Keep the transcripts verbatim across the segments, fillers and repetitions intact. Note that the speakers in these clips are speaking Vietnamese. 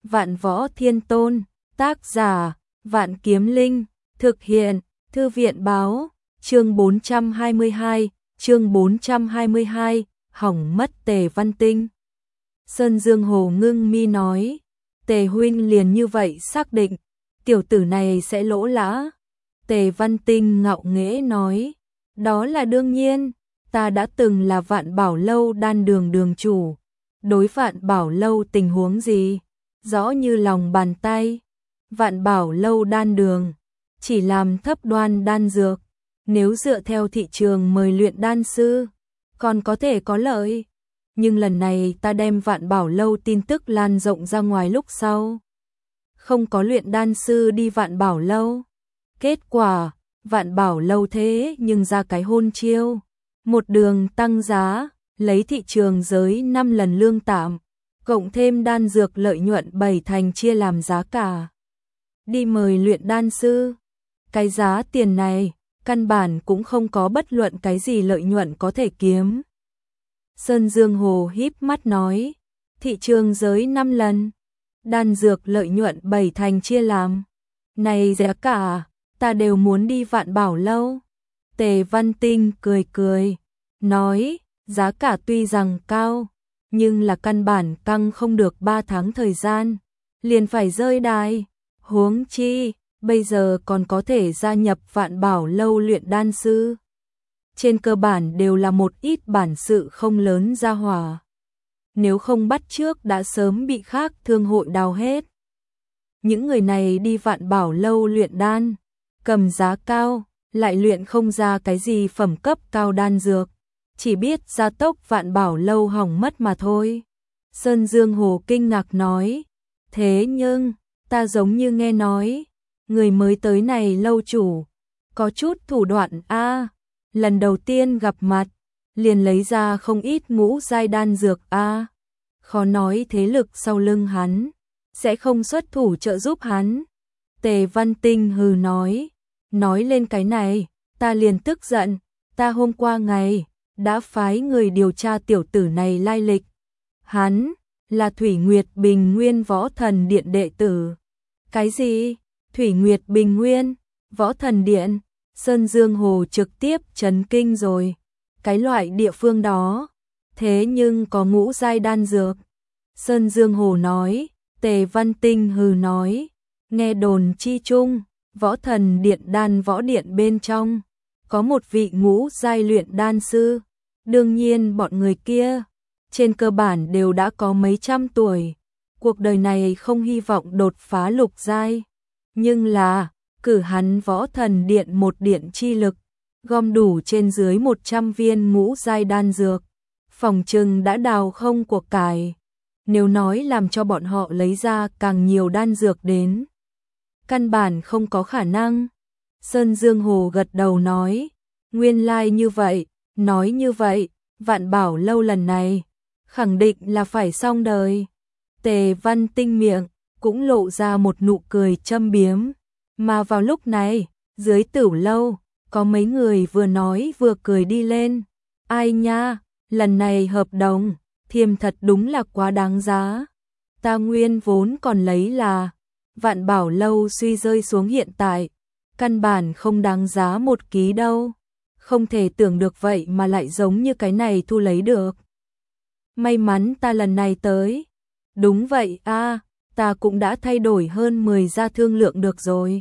Vạn Võ Thiên Tôn, tác giả, Vạn Kiếm Linh, thực hiện, Thư viện báo, chương bốn trăm hai mươi hai, chương bốn trăm hai mươi hai, hỏng mất Tề Văn Tinh. Sơn Dương Hồ ngưng mi nói, Tề huynh liền như vậy xác định, tiểu tử này sẽ lỗ lã. Tề Văn Tinh ngạo nghễ nói, đó là đương nhiên, ta đã từng là Vạn Bảo Lâu đan đường đường chủ, đối Vạn Bảo Lâu tình huống gì, rõ như lòng bàn tay. Vạn Bảo Lâu đan đường, chỉ làm thấp đoan đan dược, nếu dựa theo thị trường mời luyện đan sư, còn có thể có lợi. Nhưng lần này ta đem Vạn Bảo Lâu tin tức lan rộng ra ngoài lúc sau, không có luyện đan sư đi Vạn Bảo Lâu. Kết quả, Vạn Bảo Lâu thế nhưng ra cái hôn chiêu, một đường tăng giá, lấy thị trường giới năm lần lương tạm, cộng thêm đan dược lợi nhuận bảy thành chia làm giá cả. Đi mời luyện đan sư, cái giá tiền này, căn bản cũng không có bất luận cái gì lợi nhuận có thể kiếm. Sơn Dương Hồ híp mắt nói, thị trường giới năm lần, đan dược lợi nhuận bảy thành chia làm, này giá cả, ta đều muốn đi Vạn Bảo Lâu. Tề Văn Tinh cười cười, nói, giá cả tuy rằng cao, nhưng là căn bản căng không được ba tháng thời gian, liền phải rơi đài. Huống chi, bây giờ còn có thể gia nhập Vạn Bảo Lâu luyện đan sư. Trên cơ bản đều là một ít bản sự không lớn gia hỏa. Nếu không bắt trước đã sớm bị khác thương hội đào hết. Những người này đi Vạn Bảo Lâu luyện đan, cầm giá cao, lại luyện không ra cái gì phẩm cấp cao đan dược, chỉ biết gia tốc Vạn Bảo Lâu hỏng mất mà thôi. Sơn Dương Hồ kinh ngạc nói, thế nhưng, ta giống như nghe nói, người mới tới này lâu chủ, có chút thủ đoạn a, lần đầu tiên gặp mặt, liền lấy ra không ít ngũ giai đan dược a, khó nói thế lực sau lưng hắn, sẽ không xuất thủ trợ giúp hắn. Tề Văn Tinh hừ nói, nói lên cái này, ta liền tức giận, ta hôm qua ngày, đã phái người điều tra tiểu tử này lai lịch. Hắn, là Thủy Nguyệt Bình Nguyên Võ Thần Điện đệ tử. Cái gì? Thủy Nguyệt Bình Nguyên, Võ Thần Điện? Sơn Dương Hồ trực tiếp chấn kinh rồi. Cái loại địa phương đó, thế nhưng có ngũ giai đan dược. Sơn Dương Hồ nói, Tề Văn Tinh hừ nói, nghe đồn chi chung, Võ Thần Điện đan võ điện bên trong, có một vị ngũ giai luyện đan sư. Đương nhiên bọn người kia, trên cơ bản đều đã có mấy trăm tuổi, cuộc đời này không hy vọng đột phá lục giai. Nhưng là, cử hắn Võ Thần Điện một điện chi lực, gom đủ trên dưới một trăm viên ngũ giai đan dược, phòng trừng đã đào không của cải. Nếu nói làm cho bọn họ lấy ra càng nhiều đan dược đến, căn bản không có khả năng. Sơn Dương Hồ gật đầu nói, nguyên lai like như vậy, nói như vậy, Vạn Bảo Lâu lần này, khẳng định là phải xong đời. Tề Văn Tinh miệng, cũng lộ ra một nụ cười châm biếm. Mà vào lúc này, dưới Tửu Lâu, có mấy người vừa nói vừa cười đi lên. Ai nha, lần này hợp đồng, thiêm thật đúng là quá đáng giá. Ta nguyên vốn còn lấy là, Vạn Bảo Lâu suy rơi xuống hiện tại, căn bản không đáng giá một ký đâu. Không thể tưởng được vậy mà lại giống như cái này thu lấy được. May mắn ta lần này tới. Đúng vậy a, ta cũng đã thay đổi hơn mười gia thương lượng được rồi.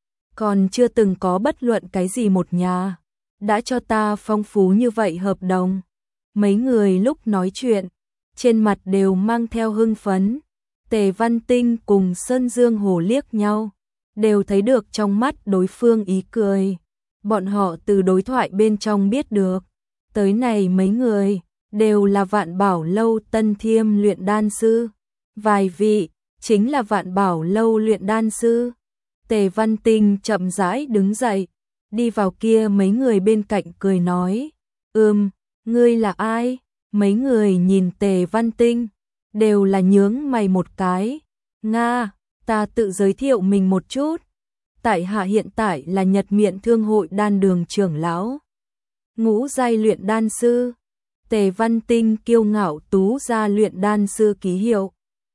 Còn chưa từng có bất luận cái gì một nhà đã cho ta phong phú như vậy hợp đồng. Mấy người lúc nói chuyện, trên mặt đều mang theo hưng phấn. Tề Văn Tinh cùng Sơn Dương Hồ liếc nhau, đều thấy được trong mắt đối phương ý cười. Bọn họ từ đối thoại bên trong biết được, tới này mấy người, đều là Vạn Bảo Lâu tân thiêm luyện đan sư. Vài vị, chính là Vạn Bảo Lâu luyện đan sư. Tề Văn Tinh chậm rãi đứng dậy, đi vào kia mấy người bên cạnh cười nói, ừm, ngươi là ai? Mấy người nhìn Tề Văn Tinh, đều là nhướng mày một cái. Nga, ta tự giới thiệu mình một chút. Tại hạ hiện tại là Nhật Miện Thương hội đan đường trưởng lão, ngũ giai luyện đan sư. Tề Văn Tinh kiêu ngạo tú ra luyện đan sư ký hiệu.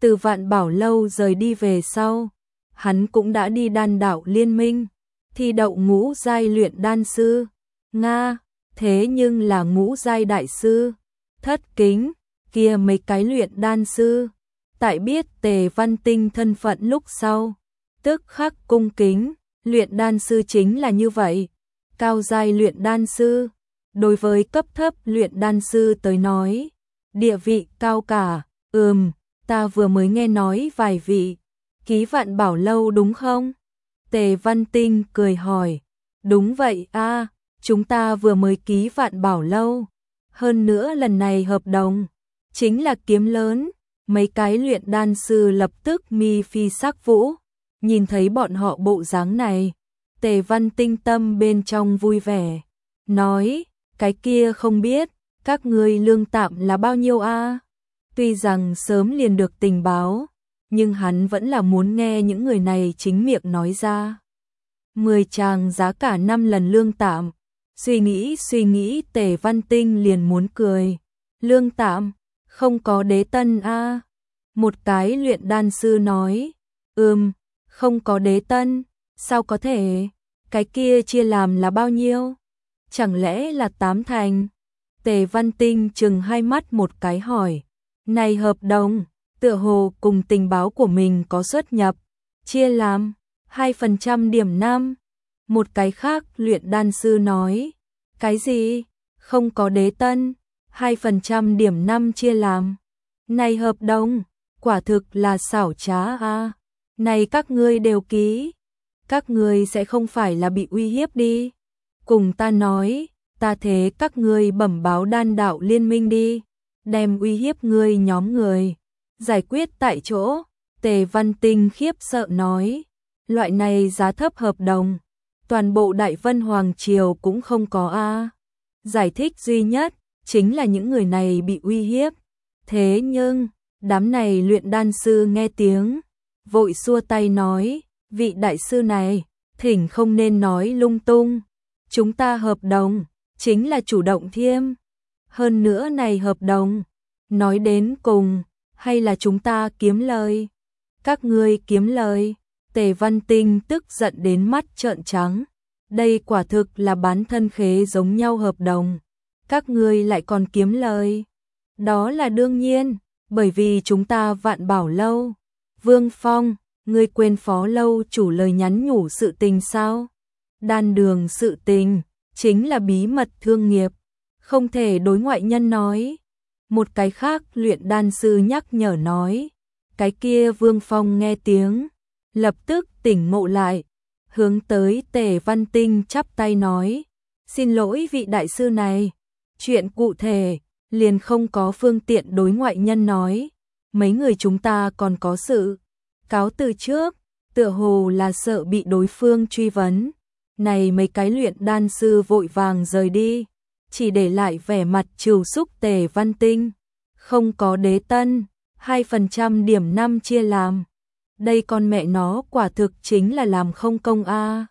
Từ Vạn Bảo Lâu rời đi về sau, hắn cũng đã đi đan đạo liên minh, thi đậu ngũ giai luyện đan sư. Nga, thế nhưng là ngũ giai đại sư. Thất kính, kia mấy cái luyện đan sư. Tại biết Tề Văn Tinh thân phận lúc sau, tức khắc cung kính, luyện đan sư chính là như vậy. Cao giai luyện đan sư, đối với cấp thấp luyện đan sư tới nói, địa vị cao cả. Ừm, ta vừa mới nghe nói vài vị ký Vạn Bảo Lâu đúng không? Tề Văn Tinh cười hỏi. Đúng vậy a, chúng ta vừa mới ký Vạn Bảo Lâu. Hơn nữa lần này hợp đồng chính là kiếm lớn. Mấy cái luyện đan sư lập tức mi phi sắc vũ. Nhìn thấy bọn họ bộ dáng này, Tề Văn Tinh tâm bên trong vui vẻ, nói, cái kia không biết, các ngươi lương tạm là bao nhiêu a? Tuy rằng sớm liền được tình báo, nhưng hắn vẫn là muốn nghe những người này chính miệng nói ra. Mười tràng giá cả năm lần lương tạm. Suy nghĩ suy nghĩ Tề Văn Tinh liền muốn cười. Lương tạm, không có đế tân a. Một cái luyện đan sư nói, ừm, không có đế tân, sao có thể, cái kia chia làm là bao nhiêu? Chẳng lẽ là tám thành? Tề Văn Tinh chừng hai mắt một cái hỏi, này hợp đồng, tựa hồ cùng tình báo của mình có xuất nhập, chia làm hai phần trăm điểm năm. Một cái khác luyện đan sư nói, cái gì? Không có đế tân, hai phần trăm điểm năm chia làm. Này hợp đồng, quả thực là xảo trá a. À. Này các ngươi đều ký, các ngươi sẽ không phải là bị uy hiếp đi. Cùng ta nói, ta thế các ngươi bẩm báo đan đạo liên minh đi, đem uy hiếp ngươi nhóm người giải quyết tại chỗ. Tề Văn Tinh khiếp sợ nói, loại này giá thấp hợp đồng, toàn bộ Đại Vân Hoàng Triều cũng không có a. Giải thích duy nhất chính là những người này bị uy hiếp. Thế nhưng, đám này luyện đan sư nghe tiếng, vội xua tay nói, vị đại sư này, thỉnh không nên nói lung tung. Chúng ta hợp đồng, chính là chủ động thiêm. Hơn nữa này hợp đồng, nói đến cùng, hay là chúng ta kiếm lời. Các ngươi kiếm lời. Tề Văn Tinh tức giận đến mắt trợn trắng. Đây quả thực là bán thân khế giống nhau hợp đồng. Các ngươi lại còn kiếm lời. Đó là đương nhiên, bởi vì chúng ta Vạn Bảo Lâu. Vương Phong, ngươi quên Phó Lâu chủ lời nhắn nhủ sự tình sao? Đan đường sự tình, chính là bí mật thương nghiệp, không thể đối ngoại nhân nói. Một cái khác luyện đan sư nhắc nhở nói. Cái kia Vương Phong nghe tiếng, lập tức tỉnh ngộ lại, hướng tới Tề Văn Tinh chắp tay nói, xin lỗi vị đại sư này, chuyện cụ thể, liền không có phương tiện đối ngoại nhân nói, mấy người chúng ta còn có sự cáo từ trước, tựa hồ là sợ bị đối phương truy vấn. Này mấy cái luyện đan sư vội vàng rời đi, chỉ để lại vẻ mặt trìu xúc Tề Văn Tinh, không có đế tân, hai phần trăm điểm năm chia làm. Đây con mẹ nó quả thực chính là làm không công a.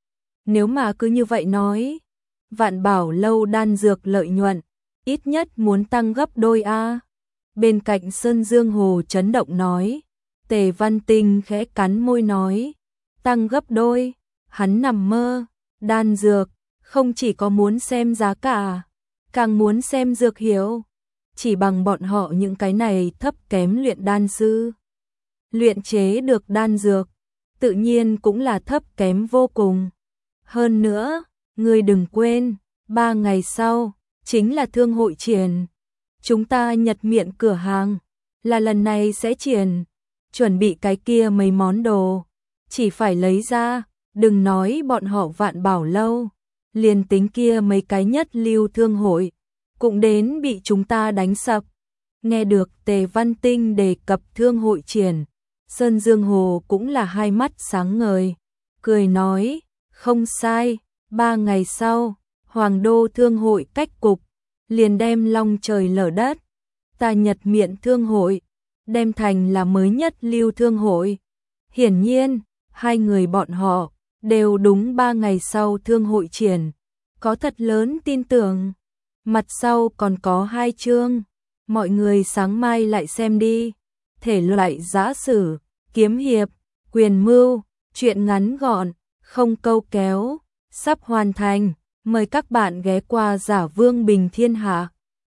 Nếu mà cứ như vậy nói, Vạn Bảo Lâu đan dược lợi nhuận, ít nhất muốn tăng gấp đôi a. Bên cạnh Sơn Dương Hồ chấn động nói, Tề Văn Tinh khẽ cắn môi nói, tăng gấp đôi, hắn nằm mơ, đan dược, không chỉ có muốn xem giá cả, càng muốn xem dược hiệu, chỉ bằng bọn họ những cái này thấp kém luyện đan sư. Luyện chế được đan dược, tự nhiên cũng là thấp kém vô cùng. Hơn nữa, ngươi đừng quên, ba ngày sau, chính là thương hội triển. Chúng ta nhật miệng cửa hàng, là lần này sẽ triển, chuẩn bị cái kia mấy món đồ, chỉ phải lấy ra, đừng nói bọn họ Vạn Bảo Lâu, liền tính kia mấy cái nhất lưu thương hội, cũng đến bị chúng ta đánh sập. Nghe được Tề Văn Tinh đề cập thương hội triển, Sơn Dương Hồ cũng là hai mắt sáng ngời, cười nói, không sai, ba ngày sau, Hoàng Đô Thương hội cách cục, liền đem long trời lở đất, ta Nhật Miện Thương hội, đem thành là mới nhất lưu thương hội. Hiển nhiên, hai người bọn họ, đều đúng ba ngày sau thương hội triển, có thật lớn tin tưởng. Mặt sau còn có hai chương, mọi người sáng mai lại xem đi. thể loại giã sử, kiếm hiệp, quyền mưu, truyện ngắn gọn, không câu kéo, sắp hoàn thành. Mời các bạn ghé qua Giả Vương Bình Thiên Hạ.